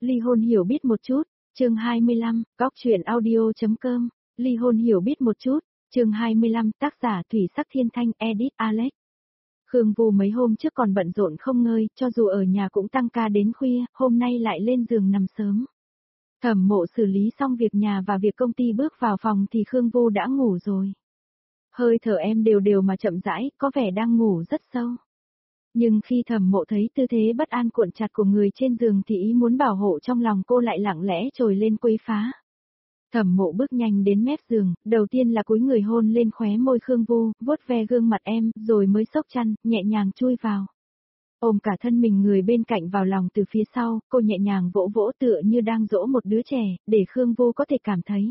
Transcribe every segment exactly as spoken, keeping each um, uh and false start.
Ly hôn hiểu biết một chút, chương hai mươi lăm, góc truyện audio.com, ly hôn hiểu biết một chút, chương hai mươi lăm, tác giả Thủy Sắc Thiên Thanh, edit Alex. Khương Vu mấy hôm trước còn bận rộn không ngơi, cho dù ở nhà cũng tăng ca đến khuya, hôm nay lại lên giường nằm sớm. Thẩm Mộ xử lý xong việc nhà và việc công ty bước vào phòng thì Khương Vu đã ngủ rồi. Hơi thở em đều đều mà chậm rãi, có vẻ đang ngủ rất sâu. Nhưng khi Thẩm Mộ thấy tư thế bất an cuộn chặt của người trên giường thì ý muốn bảo hộ trong lòng cô lại lặng lẽ trồi lên quấy phá. Thẩm Mộ bước nhanh đến mép giường, đầu tiên là cúi người hôn lên khóe môi Khương Vu, vuốt ve gương mặt em, rồi mới xốc chăn, nhẹ nhàng chui vào. Ôm cả thân mình người bên cạnh vào lòng từ phía sau, cô nhẹ nhàng vỗ vỗ tựa như đang dỗ một đứa trẻ, để Khương Vu có thể cảm thấy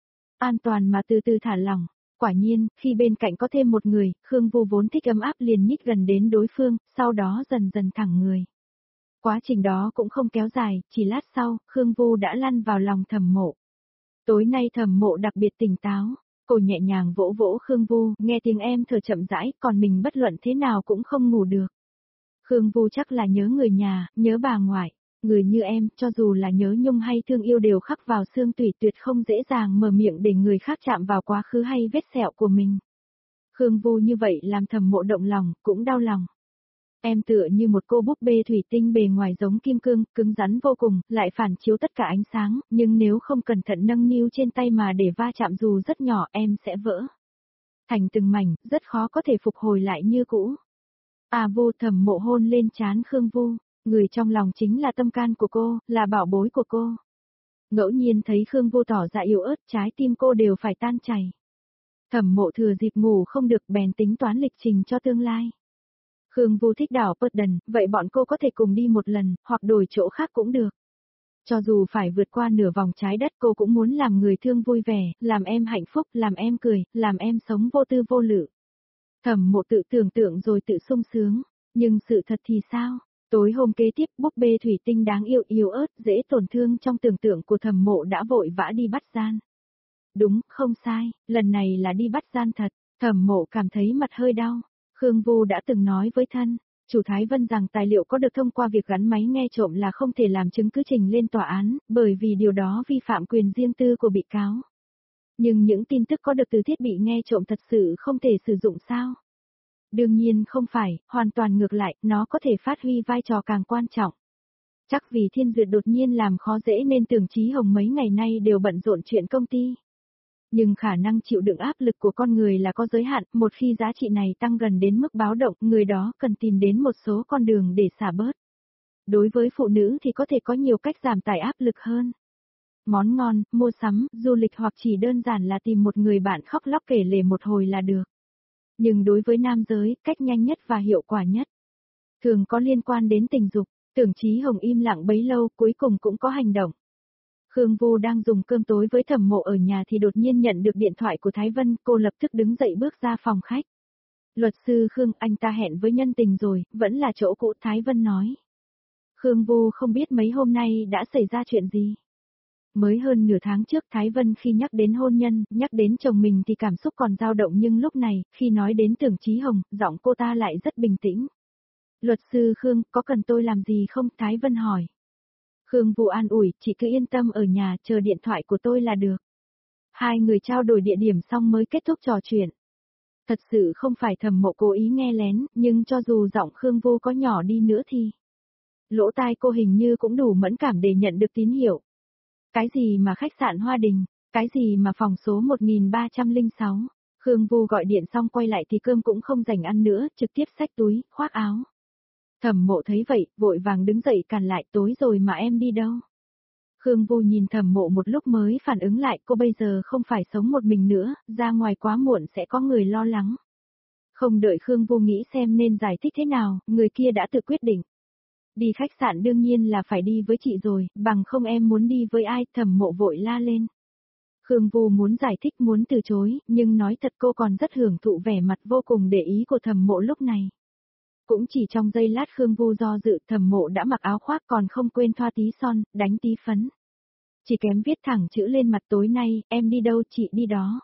an toàn mà từ từ thả lỏng. Quả nhiên, khi bên cạnh có thêm một người, Khương Vu vốn thích ấm áp liền nhích gần đến đối phương, sau đó dần dần thẳng người. Quá trình đó cũng không kéo dài, chỉ lát sau, Khương Vu đã lăn vào lòng Thẩm Mộ. Tối nay Thẩm Mộ đặc biệt tỉnh táo, cô nhẹ nhàng vỗ vỗ Khương Vu, nghe tiếng em thở chậm rãi, còn mình bất luận thế nào cũng không ngủ được. Khương Vu chắc là nhớ người nhà, nhớ bà ngoại. Người như em, cho dù là nhớ nhung hay thương yêu đều khắc vào xương tủy, tuyệt không dễ dàng mở miệng để người khác chạm vào quá khứ hay vết sẹo của mình. Khương Vu như vậy làm Thẩm Mộ động lòng, cũng đau lòng. Em tựa như một cô búp bê thủy tinh bề ngoài giống kim cương, cứng rắn vô cùng, lại phản chiếu tất cả ánh sáng, nhưng nếu không cẩn thận nâng niu trên tay mà để va chạm dù rất nhỏ em sẽ vỡ thành từng mảnh, rất khó có thể phục hồi lại như cũ. À Vu, Thẩm Mộ hôn lên trán Khương Vu. Người trong lòng chính là tâm can của cô, là bảo bối của cô. Ngẫu nhiên thấy Khương Vu tỏ ra yếu ớt, trái tim cô đều phải tan chảy. Thẩm Mộ thừa dịp ngủ không được bèn tính toán lịch trình cho tương lai. Khương Vu thích đảo Purden, vậy bọn cô có thể cùng đi một lần, hoặc đổi chỗ khác cũng được. Cho dù phải vượt qua nửa vòng trái đất cô cũng muốn làm người thương vui vẻ, làm em hạnh phúc, làm em cười, làm em sống vô tư vô lự. Thẩm Mộ tự tưởng tượng rồi tự sung sướng, nhưng sự thật thì sao? Tối hôm kế tiếp, búp bê thủy tinh đáng yêu yếu ớt, dễ tổn thương trong tưởng tượng của Thẩm Mộ đã vội vã đi bắt gian. Đúng, không sai, lần này là đi bắt gian thật. Thẩm Mộ cảm thấy mặt hơi đau. Khương Vu đã từng nói với thân chủ Thái Vân rằng tài liệu có được thông qua việc gắn máy nghe trộm là không thể làm chứng cứ trình lên tòa án, bởi vì điều đó vi phạm quyền riêng tư của bị cáo. Nhưng những tin tức có được từ thiết bị nghe trộm thật sự không thể sử dụng sao? Đương nhiên không phải, hoàn toàn ngược lại, nó có thể phát huy vai trò càng quan trọng. Chắc vì Thiên Duyệt đột nhiên làm khó dễ nên Tưởng Chí Hồng mấy ngày nay đều bận rộn chuyện công ty. Nhưng khả năng chịu đựng áp lực của con người là có giới hạn, một khi giá trị này tăng gần đến mức báo động, người đó cần tìm đến một số con đường để xả bớt. Đối với phụ nữ thì có thể có nhiều cách giảm tải áp lực hơn. Món ngon, mua sắm, du lịch hoặc chỉ đơn giản là tìm một người bạn khóc lóc kể lể một hồi là được. Nhưng đối với nam giới, cách nhanh nhất và hiệu quả nhất thường có liên quan đến tình dục. Tưởng Chí Hồng im lặng bấy lâu, cuối cùng cũng có hành động. Khương Vu đang dùng cơm tối với Thẩm Mộ ở nhà thì đột nhiên nhận được điện thoại của Thái Vân, cô lập tức đứng dậy bước ra phòng khách. Luật sư Khương, anh ta hẹn với nhân tình rồi, vẫn là chỗ cũ, Thái Vân nói. Khương Vu không biết mấy hôm nay đã xảy ra chuyện gì. Mới hơn nửa tháng trước Thái Vân khi nhắc đến hôn nhân, nhắc đến chồng mình thì cảm xúc còn dao động, nhưng lúc này, khi nói đến Tưởng Chí Hồng, giọng cô ta lại rất bình tĩnh. Luật sư Khương, có cần tôi làm gì không? Thái Vân hỏi. Khương Vu an ủi, chị cứ yên tâm ở nhà, chờ điện thoại của tôi là được. Hai người trao đổi địa điểm xong mới kết thúc trò chuyện. Thật sự không phải Thẩm Mộ cố ý nghe lén, nhưng cho dù giọng Khương Vu có nhỏ đi nữa thì lỗ tai cô hình như cũng đủ mẫn cảm để nhận được tín hiệu. Cái gì mà khách sạn Hoa Đình, cái gì mà phòng số một nghìn ba trăm lẻ sáu. Khương Vu gọi điện xong quay lại thì cơm cũng không dành ăn nữa, trực tiếp xách túi, khoác áo. Thẩm Mộ thấy vậy, vội vàng đứng dậy cản lại, tối rồi mà em đi đâu? Khương Vu nhìn Thẩm Mộ một lúc mới phản ứng lại, cô bây giờ không phải sống một mình nữa, ra ngoài quá muộn sẽ có người lo lắng. Không đợi Khương Vu nghĩ xem nên giải thích thế nào, người kia đã tự quyết định. Đi khách sạn đương nhiên là phải đi với chị rồi, bằng không em muốn đi với ai? Thẩm Mộ vội la lên. Khương Vu muốn giải thích, muốn từ chối, nhưng nói thật cô còn rất hưởng thụ vẻ mặt vô cùng để ý của Thẩm Mộ lúc này. Cũng chỉ trong giây lát Khương Vu do dự, Thẩm Mộ đã mặc áo khoác còn không quên thoa tí son, đánh tí phấn. Chỉ kém viết thẳng chữ lên mặt. Tối nay, em đi đâu chị đi đó.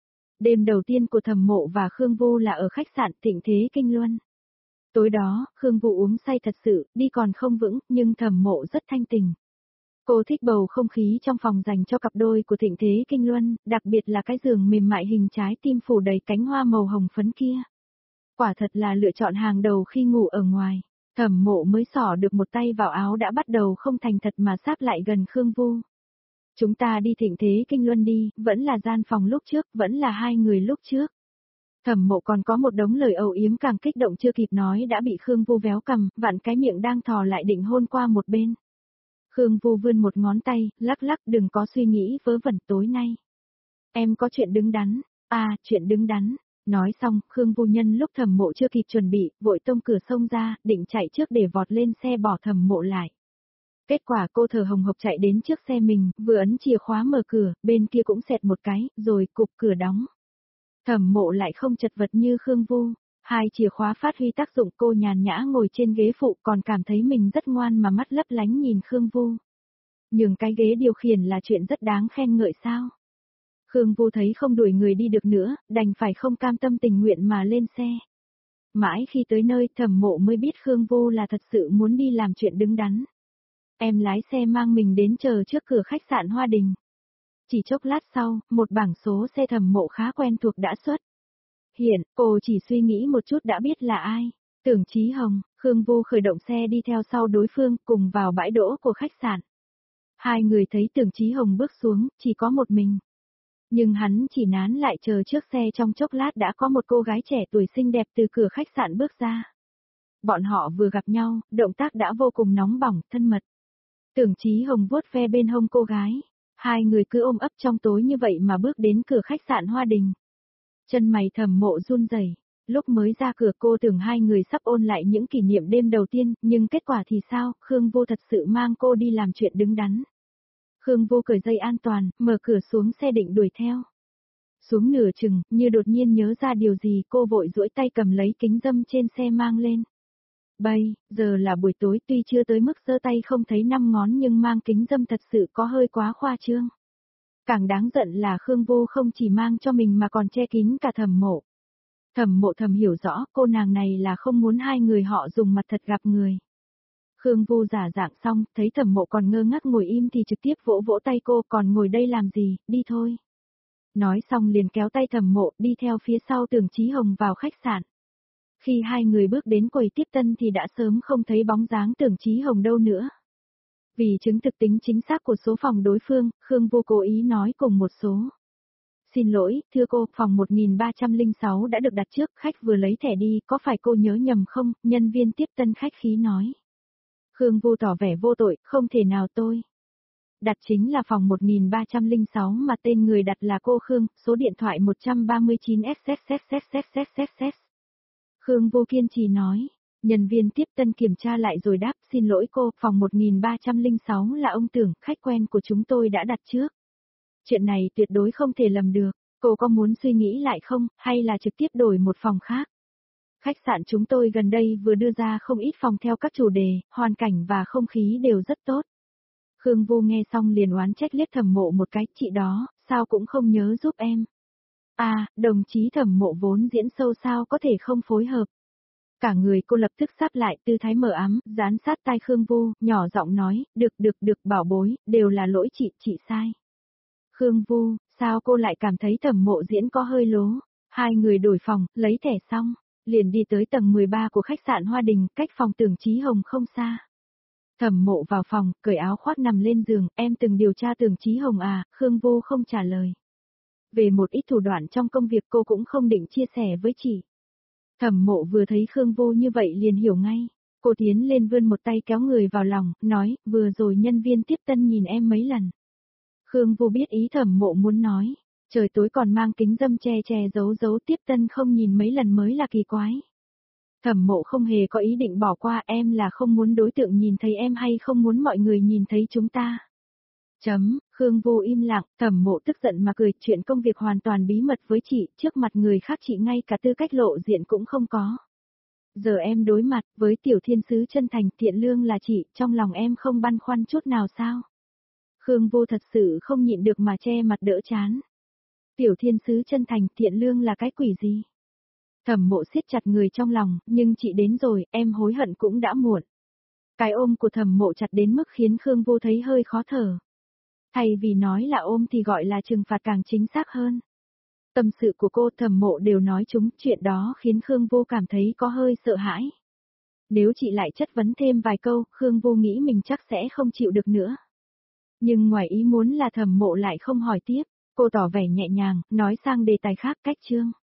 Đêm đầu tiên của Thẩm Mộ và Khương Vu là ở khách sạn Thịnh Thế Kinh Luân. Tối đó, Khương Vu uống say thật sự, đi còn không vững, nhưng Thẩm Mộ rất thanh tình. Cô thích bầu không khí trong phòng dành cho cặp đôi của Thịnh Thế Kinh Luân, đặc biệt là cái giường mềm mại hình trái tim phủ đầy cánh hoa màu hồng phấn kia. Quả thật là lựa chọn hàng đầu khi ngủ ở ngoài. Thẩm Mộ mới xỏ được một tay vào áo đã bắt đầu không thành thật mà sáp lại gần Khương Vu. Chúng ta đi Thịnh Thế Kinh Luân đi, vẫn là gian phòng lúc trước, vẫn là hai người lúc trước. Thẩm Mộ còn có một đống lời âu yếm càng kích động chưa kịp nói đã bị Khương Vu véo cầm, vặn cái miệng đang thò lại định hôn qua một bên. Khương Vu vươn một ngón tay, lắc lắc đừng có suy nghĩ vớ vẩn tối nay. Em có chuyện đứng đắn, à, chuyện đứng đắn. Nói xong, Khương Vu nhân lúc Thẩm Mộ chưa kịp chuẩn bị, vội tông cửa xông ra, định chạy trước để vọt lên xe bỏ Thẩm Mộ lại. Kết quả cô thở hồng hộc chạy đến trước xe mình, vừa ấn chìa khóa mở cửa, bên kia cũng xẹt một cái, rồi cụp cửa đóng. Thẩm Mộ lại không chật vật như Khương Vu, hai chìa khóa phát huy tác dụng, cô nhàn nhã ngồi trên ghế phụ còn cảm thấy mình rất ngoan mà mắt lấp lánh nhìn Khương Vu. Nhường cái ghế điều khiển là chuyện rất đáng khen ngợi sao? Khương Vu thấy không đuổi người đi được nữa, đành phải không cam tâm tình nguyện mà lên xe. Mãi khi tới nơi Thẩm Mộ mới biết Khương Vu là thật sự muốn đi làm chuyện đứng đắn. Em lái xe mang mình đến chờ trước cửa khách sạn Hoa Đình. Chỉ chốc lát sau, một bảng số xe Thẩm Mộ khá quen thuộc đã xuất hiện, cô chỉ suy nghĩ một chút đã biết là ai. Tưởng Chí Hồng. Khương Vu khởi động xe đi theo sau đối phương cùng vào bãi đỗ của khách sạn. Hai người thấy Tưởng Chí Hồng bước xuống, chỉ có một mình. Nhưng hắn chỉ nán lại chờ trước xe trong chốc lát đã có một cô gái trẻ tuổi xinh đẹp từ cửa khách sạn bước ra. Bọn họ vừa gặp nhau, động tác đã vô cùng nóng bỏng, thân mật. Tưởng Chí Hồng vuốt ve bên hông cô gái. Hai người cứ ôm ấp trong tối như vậy mà bước đến cửa khách sạn Hoa Đình. Chân mày Thẩm Mộ run rẩy. Lúc mới ra cửa cô tưởng hai người sắp ôn lại những kỷ niệm đêm đầu tiên, nhưng kết quả thì sao, Khương Vu thật sự mang cô đi làm chuyện đứng đắn. Khương Vu cởi dây an toàn, mở cửa xuống xe định đuổi theo. Xuống nửa chừng, như đột nhiên nhớ ra điều gì cô vội duỗi tay cầm lấy kính râm trên xe mang lên. Bây, giờ là buổi tối tuy chưa tới mức giơ tay không thấy năm ngón nhưng mang kính râm thật sự có hơi quá khoa trương. Càng đáng giận là Khương Vu không chỉ mang cho mình mà còn che kín cả Thẩm Mộ. Thẩm Mộ thầm hiểu rõ cô nàng này là không muốn hai người họ dùng mặt thật gặp người. Khương Vu giả dạng xong, thấy Thẩm Mộ còn ngơ ngác ngồi im thì trực tiếp vỗ vỗ tay cô, còn ngồi đây làm gì, đi thôi. Nói xong liền kéo tay Thẩm Mộ đi theo phía sau Tưởng Chí Hồng vào khách sạn. Khi hai người bước đến quầy tiếp tân thì đã sớm không thấy bóng dáng Tưởng Chí Hồng đâu nữa. Vì chứng thực tính chính xác của số phòng đối phương, Khương Vu cố ý nói cùng một số. Xin lỗi, thưa cô, phòng một nghìn ba trăm lẻ sáu đã được đặt trước, khách vừa lấy thẻ đi, có phải cô nhớ nhầm không? Nhân viên tiếp tân khách khí nói. Khương Vu tỏ vẻ vô tội, không thể nào tôi. Đặt chính là phòng một nghìn ba trăm lẻ sáu mà tên người đặt là cô Khương, số điện thoại một ba chín S S S S S S S S. Khương Vu kiên trì nói. Nhân viên tiếp tân kiểm tra lại rồi đáp, xin lỗi cô, phòng một nghìn ba trăm lẻ sáu là ông Tưởng, khách quen của chúng tôi đã đặt trước. Chuyện này tuyệt đối không thể lầm được, cô có muốn suy nghĩ lại không, hay là trực tiếp đổi một phòng khác? Khách sạn chúng tôi gần đây vừa đưa ra không ít phòng theo các chủ đề, hoàn cảnh và không khí đều rất tốt. Khương Vu nghe xong liền oán trách liếc Thẩm Mộ một cái, chị đó, sao cũng không nhớ giúp em. À, đồng chí Thẩm Mộ vốn diễn sâu sao có thể không phối hợp. Cả người cô lập tức sắp lại tư thái mờ ám, dán sát tai Khương Vu, nhỏ giọng nói, được được được bảo bối, đều là lỗi chị, chị sai. Khương Vu, sao cô lại cảm thấy Thẩm Mộ diễn có hơi lố? Hai người đổi phòng, lấy thẻ xong, liền đi tới tầng mười ba của khách sạn Hoa Đình, cách phòng Tưởng Chí Hồng không xa. Thẩm Mộ vào phòng, cởi áo khoác nằm lên giường, em từng điều tra Tưởng Chí Hồng à, Khương Vu không trả lời. Về một ít thủ đoạn trong công việc cô cũng không định chia sẻ với chị. Thẩm Mộ vừa thấy Khương Vu như vậy liền hiểu ngay. Cô tiến lên vươn một tay kéo người vào lòng, nói, vừa rồi nhân viên tiếp tân nhìn em mấy lần. Khương Vu biết ý Thẩm Mộ muốn nói, trời tối còn mang kính râm che che giấu giấu tiếp tân không nhìn mấy lần mới là kỳ quái. Thẩm Mộ không hề có ý định bỏ qua, em là không muốn đối tượng nhìn thấy em hay không muốn mọi người nhìn thấy chúng ta. Chấm, Khương Vu im lặng, Thẩm Mộ tức giận mà cười, chuyện công việc hoàn toàn bí mật với chị, trước mặt người khác chị ngay cả tư cách lộ diện cũng không có. Giờ em đối mặt với tiểu thiên sứ chân thành thiện lương là chị, trong lòng em không băn khoăn chút nào sao? Khương Vu thật sự không nhịn được mà che mặt đỡ chán. Tiểu thiên sứ chân thành thiện lương là cái quỷ gì? Thẩm Mộ siết chặt người trong lòng, nhưng chị đến rồi, em hối hận cũng đã muộn. Cái ôm của Thẩm Mộ chặt đến mức khiến Khương Vô thấy hơi khó thở. Thay vì nói là ôm thì gọi là trừng phạt càng chính xác hơn. Tâm sự của cô Thẩm Mộ đều nói chúng, chuyện đó khiến Khương Vô cảm thấy có hơi sợ hãi. Nếu chị lại chất vấn thêm vài câu, Khương Vô nghĩ mình chắc sẽ không chịu được nữa. Nhưng ngoài ý muốn là Thẩm Mộ lại không hỏi tiếp, cô tỏ vẻ nhẹ nhàng, nói sang đề tài khác. Cách chương